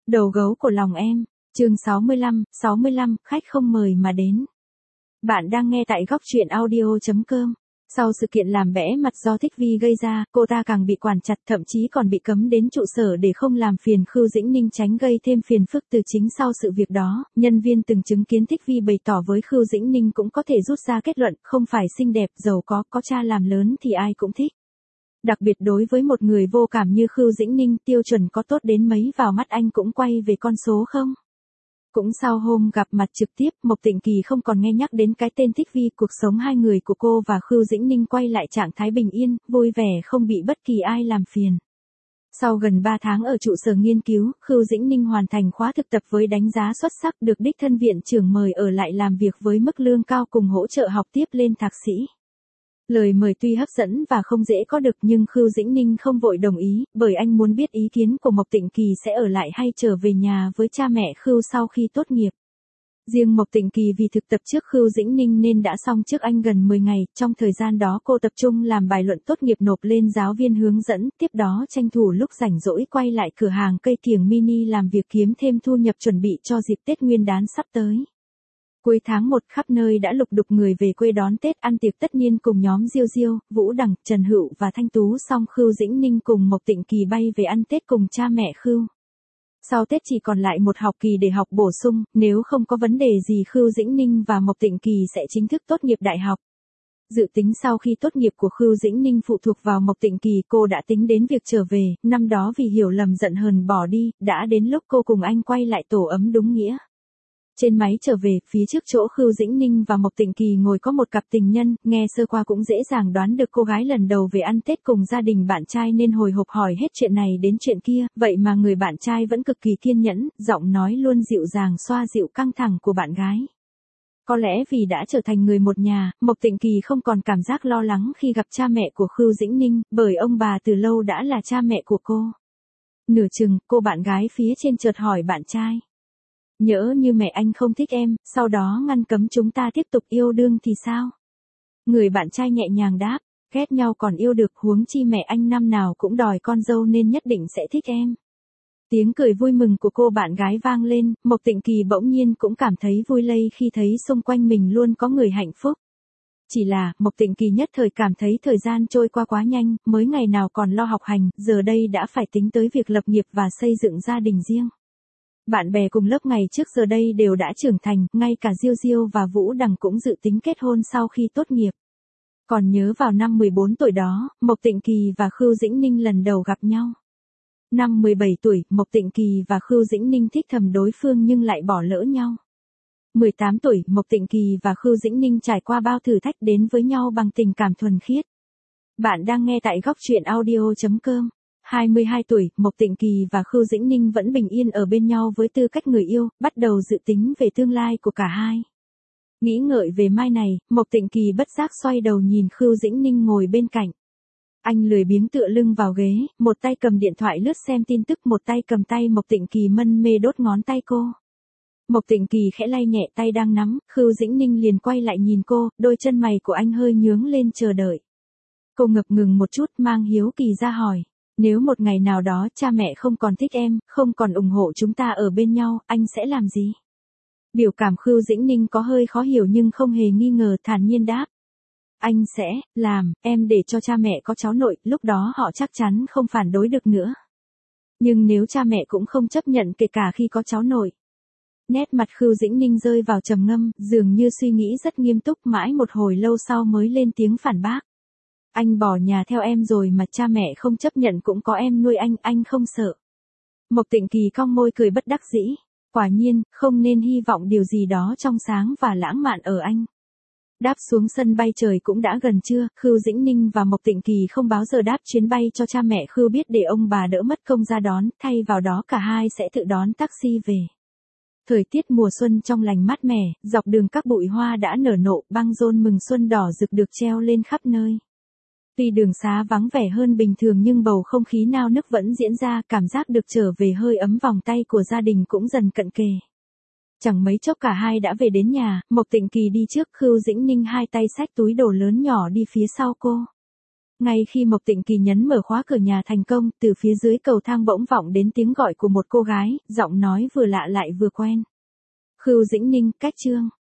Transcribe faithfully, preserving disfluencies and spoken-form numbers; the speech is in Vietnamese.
Đầu gấu của lòng em, chương sáu mươi lăm, sáu mươi lăm, khách không mời mà đến. Bạn đang nghe tại góc truyện audio chấm com. Sau sự kiện làm bẽ mặt do Thích Vi gây ra, cô ta càng bị quản chặt, thậm chí còn bị cấm đến trụ sở để không làm phiền Khưu Dĩnh Ninh, tránh gây thêm phiền phức. Từ chính sau sự việc đó, nhân viên từng chứng kiến Thích Vi bày tỏ với Khưu Dĩnh Ninh cũng có thể rút ra kết luận, không phải xinh đẹp, giàu có, có cha làm lớn thì ai cũng thích. Đặc biệt đối với một người vô cảm như Khưu Dĩnh Ninh, tiêu chuẩn có tốt đến mấy vào mắt anh cũng quay về con số không. Cũng sau hôm gặp mặt trực tiếp, Mộc Tịnh Kỳ không còn nghe nhắc đến cái tên Thích Vi. Cuộc sống hai người của cô và Khưu Dĩnh Ninh quay lại trạng thái bình yên, vui vẻ, không bị bất kỳ ai làm phiền. Sau gần ba tháng ở trụ sở nghiên cứu, Khưu Dĩnh Ninh hoàn thành khóa thực tập với đánh giá xuất sắc, được đích thân viện trưởng mời ở lại làm việc với mức lương cao cùng hỗ trợ học tiếp lên thạc sĩ. Lời mời tuy hấp dẫn và không dễ có được, nhưng Khưu Dĩnh Ninh không vội đồng ý, bởi anh muốn biết ý kiến của Mộc Tịnh Kỳ sẽ ở lại hay trở về nhà với cha mẹ Khưu sau khi tốt nghiệp. Riêng Mộc Tịnh Kỳ vì thực tập trước Khưu Dĩnh Ninh nên đã xong trước anh gần mười ngày, trong thời gian đó cô tập trung làm bài luận tốt nghiệp nộp lên giáo viên hướng dẫn, tiếp đó tranh thủ lúc rảnh rỗi quay lại cửa hàng cây kiểng mini làm việc kiếm thêm thu nhập chuẩn bị cho dịp Tết Nguyên đán sắp tới. Cuối tháng một, khắp nơi đã lục đục người về quê đón Tết, ăn tiệc tất niên cùng nhóm Diêu Diêu, Vũ Đằng, Trần Hựu và Thanh Tú. Xong Khưu Dĩnh Ninh cùng Mộc Tịnh Kỳ bay về ăn Tết cùng cha mẹ Khưu. Sau Tết chỉ còn lại một học kỳ để học bổ sung, nếu không có vấn đề gì Khưu Dĩnh Ninh và Mộc Tịnh Kỳ sẽ chính thức tốt nghiệp đại học. Dự tính sau khi tốt nghiệp của Khưu Dĩnh Ninh phụ thuộc vào Mộc Tịnh Kỳ, cô đã tính đến việc trở về, năm đó vì hiểu lầm giận hờn bỏ đi, đã đến lúc cô cùng anh quay lại tổ ấm đúng nghĩa. Trên máy trở về, phía trước chỗ Khưu Dĩnh Ninh và Mộc Tịnh Kỳ ngồi có một cặp tình nhân, nghe sơ qua cũng dễ dàng đoán được cô gái lần đầu về ăn Tết cùng gia đình bạn trai nên hồi hộp hỏi hết chuyện này đến chuyện kia, vậy mà người bạn trai vẫn cực kỳ kiên nhẫn, giọng nói luôn dịu dàng xoa dịu căng thẳng của bạn gái. Có lẽ vì đã trở thành người một nhà, Mộc Tịnh Kỳ không còn cảm giác lo lắng khi gặp cha mẹ của Khưu Dĩnh Ninh, bởi ông bà từ lâu đã là cha mẹ của cô. Nửa chừng, cô bạn gái phía trên chợt hỏi bạn trai. Nhỡ như mẹ anh không thích em, sau đó ngăn cấm chúng ta tiếp tục yêu đương thì sao? Người bạn trai nhẹ nhàng đáp, ghét nhau còn yêu được, huống chi mẹ anh năm nào cũng đòi con dâu nên nhất định sẽ thích em. Tiếng cười vui mừng của cô bạn gái vang lên, Mộc Tịnh Kỳ bỗng nhiên cũng cảm thấy vui lây khi thấy xung quanh mình luôn có người hạnh phúc. Chỉ là, Mộc Tịnh Kỳ nhất thời cảm thấy thời gian trôi qua quá nhanh, mới ngày nào còn lo học hành, giờ đây đã phải tính tới việc lập nghiệp và xây dựng gia đình riêng. Bạn bè cùng lớp ngày trước giờ đây đều đã trưởng thành, ngay cả Diêu Diêu và Vũ Đằng cũng dự tính kết hôn sau khi tốt nghiệp. Còn nhớ vào năm mười bốn tuổi đó, Mộc Tịnh Kỳ và Khưu Dĩnh Ninh lần đầu gặp nhau. Năm mười bảy tuổi, Mộc Tịnh Kỳ và Khưu Dĩnh Ninh thích thầm đối phương nhưng lại bỏ lỡ nhau. mười tám tuổi, Mộc Tịnh Kỳ và Khưu Dĩnh Ninh trải qua bao thử thách đến với nhau bằng tình cảm thuần khiết. Bạn đang nghe tại góc truyện audio chấm com. hai mươi hai tuổi, Mộc Tịnh Kỳ và Khưu Dĩnh Ninh vẫn bình yên ở bên nhau với tư cách người yêu, bắt đầu dự tính về tương lai của cả hai. Nghĩ ngợi về mai này, Mộc Tịnh Kỳ bất giác xoay đầu nhìn Khưu Dĩnh Ninh ngồi bên cạnh. Anh lười biếng tựa lưng vào ghế, một tay cầm điện thoại lướt xem tin tức, một tay cầm tay Mộc Tịnh Kỳ mân mê đốt ngón tay cô. Mộc Tịnh Kỳ khẽ lay nhẹ tay đang nắm, Khưu Dĩnh Ninh liền quay lại nhìn cô, đôi chân mày của anh hơi nhướng lên chờ đợi. Cô ngập ngừng một chút, mang hiếu kỳ ra hỏi. Nếu một ngày nào đó cha mẹ không còn thích em, không còn ủng hộ chúng ta ở bên nhau, anh sẽ làm gì? Biểu cảm Khưu Dĩnh Ninh có hơi khó hiểu nhưng không hề nghi ngờ, thản nhiên đáp. Anh sẽ làm em để cho cha mẹ có cháu nội, lúc đó họ chắc chắn không phản đối được nữa. Nhưng nếu cha mẹ cũng không chấp nhận kể cả khi có cháu nội. Nét mặt Khưu Dĩnh Ninh rơi vào trầm ngâm, dường như suy nghĩ rất nghiêm túc, mãi một hồi lâu sau mới lên tiếng phản bác. Anh bỏ nhà theo em rồi mà cha mẹ không chấp nhận cũng có em nuôi anh, anh không sợ. Mộc Tịnh Kỳ cong môi cười bất đắc dĩ. Quả nhiên, không nên hy vọng điều gì đó trong sáng và lãng mạn ở anh. Đáp xuống sân bay trời cũng đã gần trưa, Khưu Dĩnh Ninh và Mộc Tịnh Kỳ không báo giờ đáp chuyến bay cho cha mẹ Khưu biết để ông bà đỡ mất công ra đón, thay vào đó cả hai sẽ tự đón taxi về. Thời tiết mùa xuân trong lành mát mẻ, dọc đường các bụi hoa đã nở nộ, băng rôn mừng xuân đỏ rực được treo lên khắp nơi. Tuy đường xá vắng vẻ hơn bình thường nhưng bầu không khí nao nức vẫn diễn ra, cảm giác được trở về hơi ấm vòng tay của gia đình cũng dần cận kề. Chẳng mấy chốc cả hai đã về đến nhà, Mộc Tịnh Kỳ đi trước, Khưu Dĩnh Ninh hai tay xách túi đồ lớn nhỏ đi phía sau cô. Ngay khi Mộc Tịnh Kỳ nhấn mở khóa cửa nhà thành công, từ phía dưới cầu thang bỗng vọng đến tiếng gọi của một cô gái, giọng nói vừa lạ lại vừa quen. Khưu Dĩnh Ninh, Cách Trương.